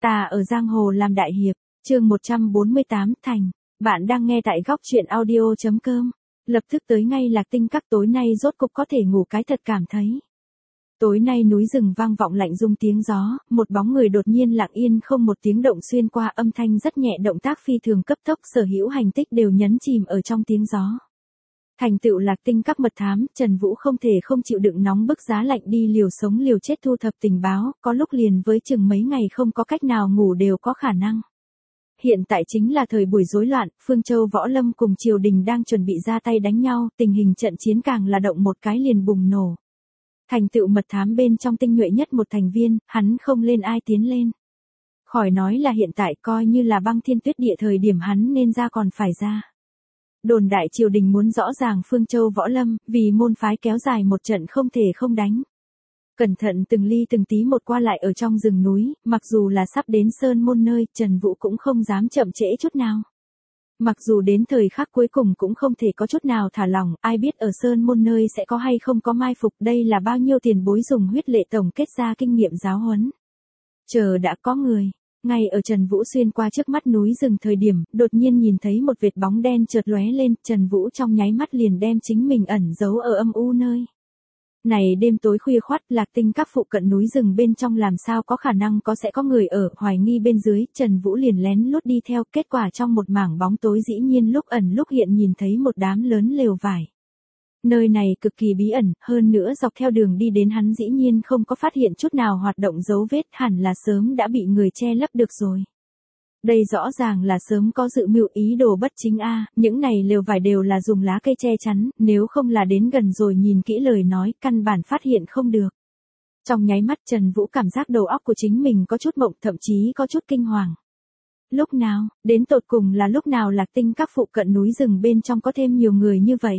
Ta ở giang hồ làm đại hiệp, chương 148 thành. Bạn đang nghe tại góc truyện audio.com. Lập tức tới ngay Lạc Tinh Các, tối nay rốt cục có thể ngủ cái thật cảm thấy. Tối nay núi rừng vang vọng lạnh rung tiếng gió, một bóng người đột nhiên lặng yên không một tiếng động xuyên qua, âm thanh rất nhẹ, động tác phi thường cấp tốc, sở hữu hành tích đều nhấn chìm ở trong tiếng gió. Thành tựu Lạc Tinh Các mật thám, Trần Vũ không thể không chịu đựng nóng bức giá lạnh, đi liều sống liều chết thu thập tình báo, có lúc liền với chừng mấy ngày không có cách nào ngủ đều có khả năng. Hiện tại chính là thời buổi rối loạn, Phương Châu Võ Lâm cùng triều đình đang chuẩn bị ra tay đánh nhau, tình hình trận chiến càng là động một cái liền bùng nổ. Thành tựu mật thám bên trong tinh nhuệ nhất một thành viên, hắn không lên ai tiến lên. Khỏi nói là hiện tại, coi như là băng thiên tuyết địa thời điểm hắn nên ra còn phải ra. Đồn đại triều đình muốn rõ ràng Phương Châu Võ Lâm, vì môn phái kéo dài một trận không thể không đánh. Cẩn thận từng ly từng tí một qua lại ở trong rừng núi, mặc dù là sắp đến sơn môn nơi, Trần Vũ cũng không dám chậm trễ chút nào. Mặc dù đến thời khắc cuối cùng cũng không thể có chút nào thả lỏng, ai biết ở sơn môn nơi sẽ có hay không có mai phục, đây là bao nhiêu tiền bối dùng huyết lệ tổng kết ra kinh nghiệm giáo huấn. Chờ đã có người. Ngay ở Trần Vũ xuyên qua trước mắt núi rừng thời điểm, đột nhiên nhìn thấy một vệt bóng đen chợt lóe lên, Trần Vũ trong nháy mắt liền đem chính mình ẩn giấu ở âm u nơi. Này đêm tối khuya khoắt, Lạc Tinh Các phụ cận núi rừng bên trong làm sao có khả năng sẽ có người ở, hoài nghi bên dưới, Trần Vũ liền lén lút đi theo, kết quả trong một mảng bóng tối dĩ nhiên lúc ẩn lúc hiện nhìn thấy một đám lớn lều vải. Nơi này cực kỳ bí ẩn, hơn nữa dọc theo đường đi đến hắn dĩ nhiên không có phát hiện chút nào hoạt động dấu vết, hẳn là sớm đã bị người che lấp được rồi. Đây rõ ràng là sớm có dự mưu, ý đồ bất chính a, những này lều vải đều là dùng lá cây che chắn, nếu không là đến gần rồi nhìn kỹ lời nói, căn bản phát hiện không được. Trong nháy mắt Trần Vũ cảm giác đầu óc của chính mình có chút mộng, thậm chí có chút kinh hoàng. Lúc nào, đến tột cùng là lúc nào Lạc Tinh Các phụ cận núi rừng bên trong có thêm nhiều người như vậy?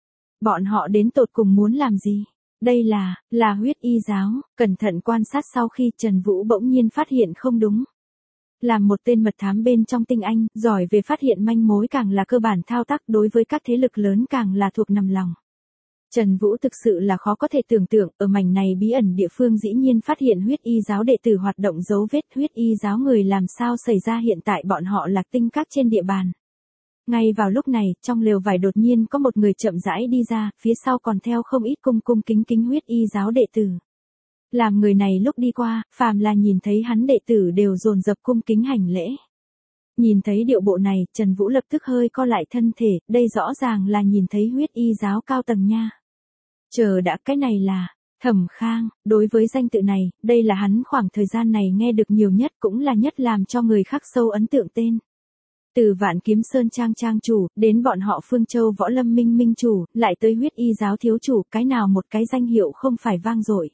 Bọn họ đến tột cùng muốn làm gì? Đây là huyết y giáo, cẩn thận quan sát sau khi Trần Vũ bỗng nhiên phát hiện không đúng. Làm một tên mật thám bên trong tinh anh, giỏi về phát hiện manh mối càng là cơ bản thao tác, đối với các thế lực lớn càng là thuộc nằm lòng. Trần Vũ thực sự là khó có thể tưởng tượng, ở mảnh này bí ẩn địa phương dĩ nhiên phát hiện huyết y giáo đệ tử hoạt động dấu vết, huyết y giáo người làm sao xảy ra hiện tại bọn họ Lạc Tinh Các trên địa bàn. Ngay vào lúc này, trong lều vải đột nhiên có một người chậm rãi đi ra, phía sau còn theo không ít cung kính huyết y giáo đệ tử. Làm người này lúc đi qua, phàm là nhìn thấy hắn đệ tử đều dồn dập cung kính hành lễ. Nhìn thấy điệu bộ này, Trần Vũ lập tức hơi co lại thân thể, đây rõ ràng là nhìn thấy huyết y giáo cao tầng nha. Chờ đã, cái này là Thẩm Khang, đối với danh tự này, đây là hắn khoảng thời gian này nghe được nhiều nhất, cũng là nhất làm cho người khắc sâu ấn tượng tên. Từ Vạn Kiếm Sơn trang chủ, đến bọn họ Phương Châu Võ Lâm minh chủ, lại tới huyết y giáo thiếu chủ, cái nào một cái danh hiệu không phải vang dội.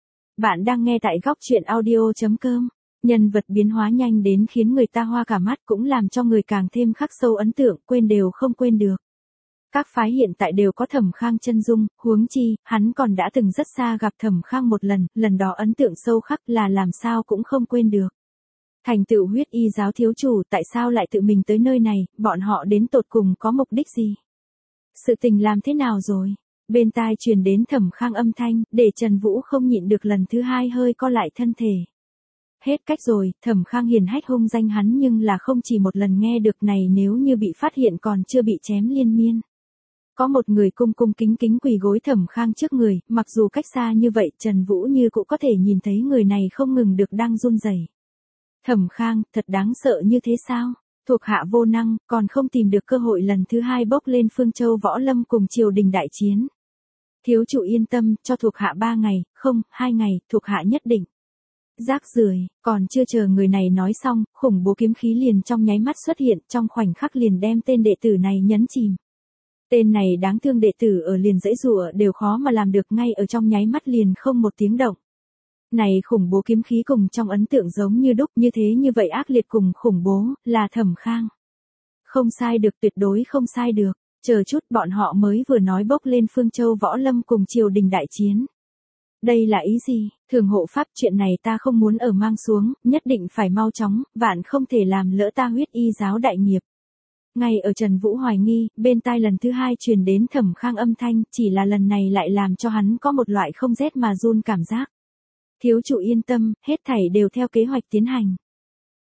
Bạn đang nghe tại góc truyện audio.com. Nhân vật biến hóa nhanh đến khiến người ta hoa cả mắt, cũng làm cho người càng thêm khắc sâu ấn tượng, quên đều không quên được. Các phái hiện tại đều có Thẩm Khang chân dung, huống chi, hắn còn đã từng rất xa gặp Thẩm Khang một lần, lần đó ấn tượng sâu khắc là làm sao cũng không quên được. Thành tựu huyết y giáo thiếu chủ, tại sao lại tự mình tới nơi này, bọn họ đến tột cùng có mục đích gì? Sự tình làm thế nào rồi? Bên tai truyền đến Thẩm Khang âm thanh, để Trần Vũ không nhịn được lần thứ hai hơi co lại thân thể. Hết cách rồi, Thẩm Khang hiển hách hung danh hắn nhưng là không chỉ một lần nghe được, này nếu như bị phát hiện còn chưa bị chém liên miên. Có một người cung kính quỳ gối Thẩm Khang trước người, mặc dù cách xa như vậy, Trần Vũ như cũng có thể nhìn thấy người này không ngừng được đang run rẩy. Thẩm Khang, thật đáng sợ như thế sao? Thuộc hạ vô năng, còn không tìm được cơ hội lần thứ hai bốc lên Phương Châu Võ Lâm cùng triều đình đại chiến. Thiếu chủ yên tâm, cho thuộc hạ 3 ngày, không, 2 ngày, thuộc hạ nhất định. Rác rưởi, còn chưa chờ người này nói xong, khủng bố kiếm khí liền trong nháy mắt xuất hiện, trong khoảnh khắc liền đem tên đệ tử này nhấn chìm. Tên này đáng thương đệ tử ở liền dãy giụa đều khó mà làm được, ngay ở trong nháy mắt liền không một tiếng động. Này khủng bố kiếm khí cùng trong ấn tượng giống như đúc, như thế như vậy ác liệt cùng khủng bố, là Thẩm Khang. Không sai được, tuyệt đối không sai được, chờ chút, bọn họ mới vừa nói bốc lên Phương Châu Võ Lâm cùng triều đình đại chiến. Đây là ý gì? Thường hộ pháp, chuyện này ta không muốn ở mang xuống, nhất định phải mau chóng, vạn không thể làm lỡ ta huyết y giáo đại nghiệp. Ngay ở Trần Vũ hoài nghi, bên tai lần thứ hai truyền đến Thẩm Khang âm thanh, chỉ là lần này lại làm cho hắn có một loại không rét mà run cảm giác. Thiếu chủ yên tâm, hết thảy đều theo kế hoạch tiến hành.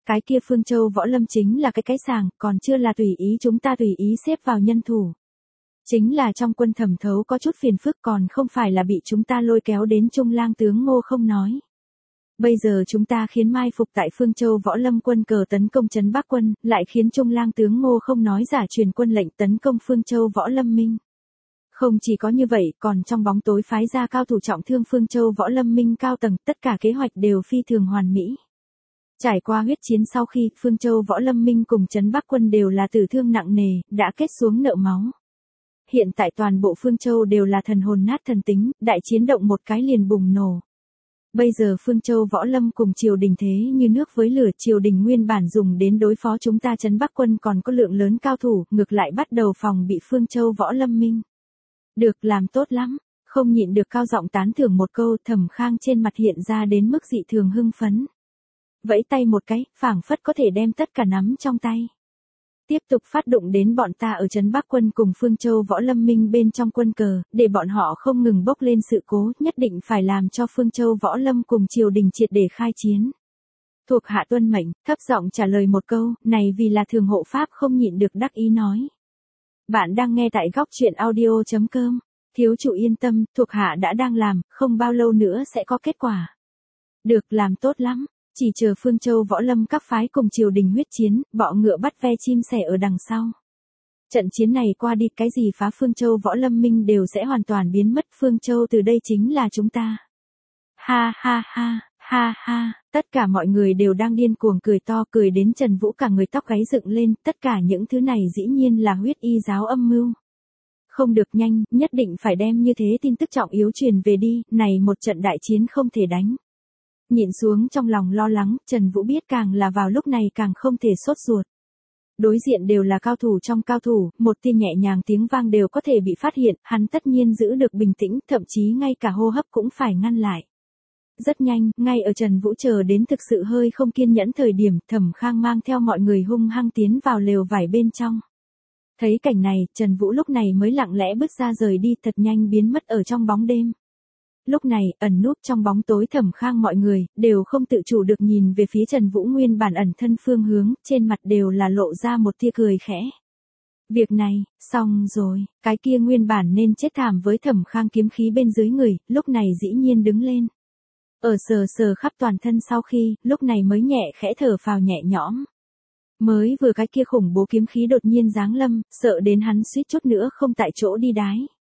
Cái kia Phương Châu Võ Lâm chính là cái sàng, còn chưa là tùy ý chúng ta tùy ý xếp vào nhân thủ. Chính là trong quân thẩm thấu có chút phiền phức, còn không phải là bị chúng ta lôi kéo đến Trung Lang tướng Ngô không nói. Bây giờ chúng ta khiến mai phục tại Phương Châu Võ Lâm quân cờ tấn công trấn Bắc quân, lại khiến Trung Lang tướng Ngô không nói giả truyền quân lệnh tấn công Phương Châu Võ Lâm Minh. Không chỉ có như vậy, còn trong bóng tối phái ra cao thủ trọng thương Phương Châu Võ Lâm Minh cao tầng, tất cả kế hoạch đều phi thường hoàn mỹ. Trải qua huyết chiến sau khi, Phương Châu Võ Lâm Minh cùng trấn Bắc quân đều là tử thương nặng nề, đã kết xuống nợ máu. Hiện tại toàn bộ Phương Châu đều là thần hồn nát thần tính, đại chiến động một cái liền bùng nổ. Bây giờ Phương Châu Võ Lâm cùng triều đình thế như nước với lửa, triều đình nguyên bản dùng đến đối phó chúng ta trấn Bắc quân còn có lượng lớn cao thủ, ngược lại bắt đầu phòng bị Phương Châu Võ Lâm Minh. Được, làm tốt lắm, không nhịn được cao giọng tán thưởng một câu. Thẩm Khang trên mặt hiện ra đến mức dị thường hưng phấn. Vẫy tay một cái, phảng phất có thể đem tất cả nắm trong tay. Tiếp tục phát động đến bọn ta ở trấn Bắc quân cùng Phương Châu Võ Lâm Minh bên trong quân cờ, để bọn họ không ngừng bốc lên sự cố, nhất định phải làm cho Phương Châu Võ Lâm cùng triều đình triệt để khai chiến. Thuộc hạ tuân mệnh, thấp giọng trả lời một câu, này vì là thường hộ pháp không nhịn được đắc ý nói. Bạn đang nghe tại góc truyện audio.com. Thiếu chủ yên tâm, thuộc hạ đã đang làm, không bao lâu nữa sẽ có kết quả. Được, làm tốt lắm. Chỉ chờ Phương Châu Võ Lâm các phái cùng triều đình huyết chiến, bọ ngựa bắt ve chim sẻ ở đằng sau. Trận chiến này qua đi, cái gì phá Phương Châu Võ Lâm Minh đều sẽ hoàn toàn biến mất. Phương Châu từ đây chính là chúng ta. Ha ha ha, ha ha, tất cả mọi người đều đang điên cuồng cười to, cười đến Trần Vũ cả người tóc gáy dựng lên. Tất cả những thứ này dĩ nhiên là huyết y giáo âm mưu. Không được, nhanh, nhất định phải đem như thế tin tức trọng yếu truyền về đi, này một trận đại chiến không thể đánh. Nhịn xuống trong lòng lo lắng, Trần Vũ biết càng là vào lúc này càng không thể sốt ruột. Đối diện đều là cao thủ trong cao thủ, một tia nhẹ nhàng tiếng vang đều có thể bị phát hiện, hắn tất nhiên giữ được bình tĩnh, thậm chí ngay cả hô hấp cũng phải ngăn lại. Rất nhanh, ngay ở Trần Vũ chờ đến thực sự hơi không kiên nhẫn thời điểm, Thẩm Khang mang theo mọi người hung hăng tiến vào lều vải bên trong. Thấy cảnh này, Trần Vũ lúc này mới lặng lẽ bước ra rời đi, thật nhanh biến mất ở trong bóng đêm. Lúc này, ẩn núp trong bóng tối Thẩm Khang mọi người, đều không tự chủ được nhìn về phía Trần Vũ nguyên bản ẩn thân phương hướng, trên mặt đều là lộ ra một tia cười khẽ. Việc này, xong rồi, cái kia nguyên bản nên chết thảm với Thẩm Khang kiếm khí bên dưới người, lúc này dĩ nhiên đứng lên. Ở sờ sờ khắp toàn thân sau khi, lúc này mới nhẹ khẽ thở phào nhẹ nhõm. Mới vừa cái kia khủng bố kiếm khí đột nhiên giáng lâm, sợ đến hắn suýt chút nữa không tại chỗ đi đái.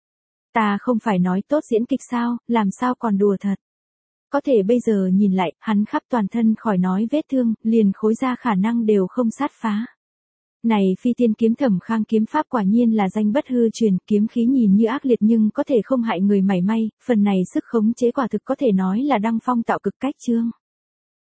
Ta không phải nói tốt diễn kịch sao, làm sao còn đùa thật. Có thể bây giờ nhìn lại, hắn khắp toàn thân khỏi nói vết thương, liền khối ra khả năng đều không sát phá. Này phi tiên kiếm Thẩm Khang kiếm pháp quả nhiên là danh bất hư truyền, kiếm khí nhìn như ác liệt nhưng có thể không hại người mảy may, phần này sức khống chế quả thực có thể nói là đăng phong tạo cực cách chương.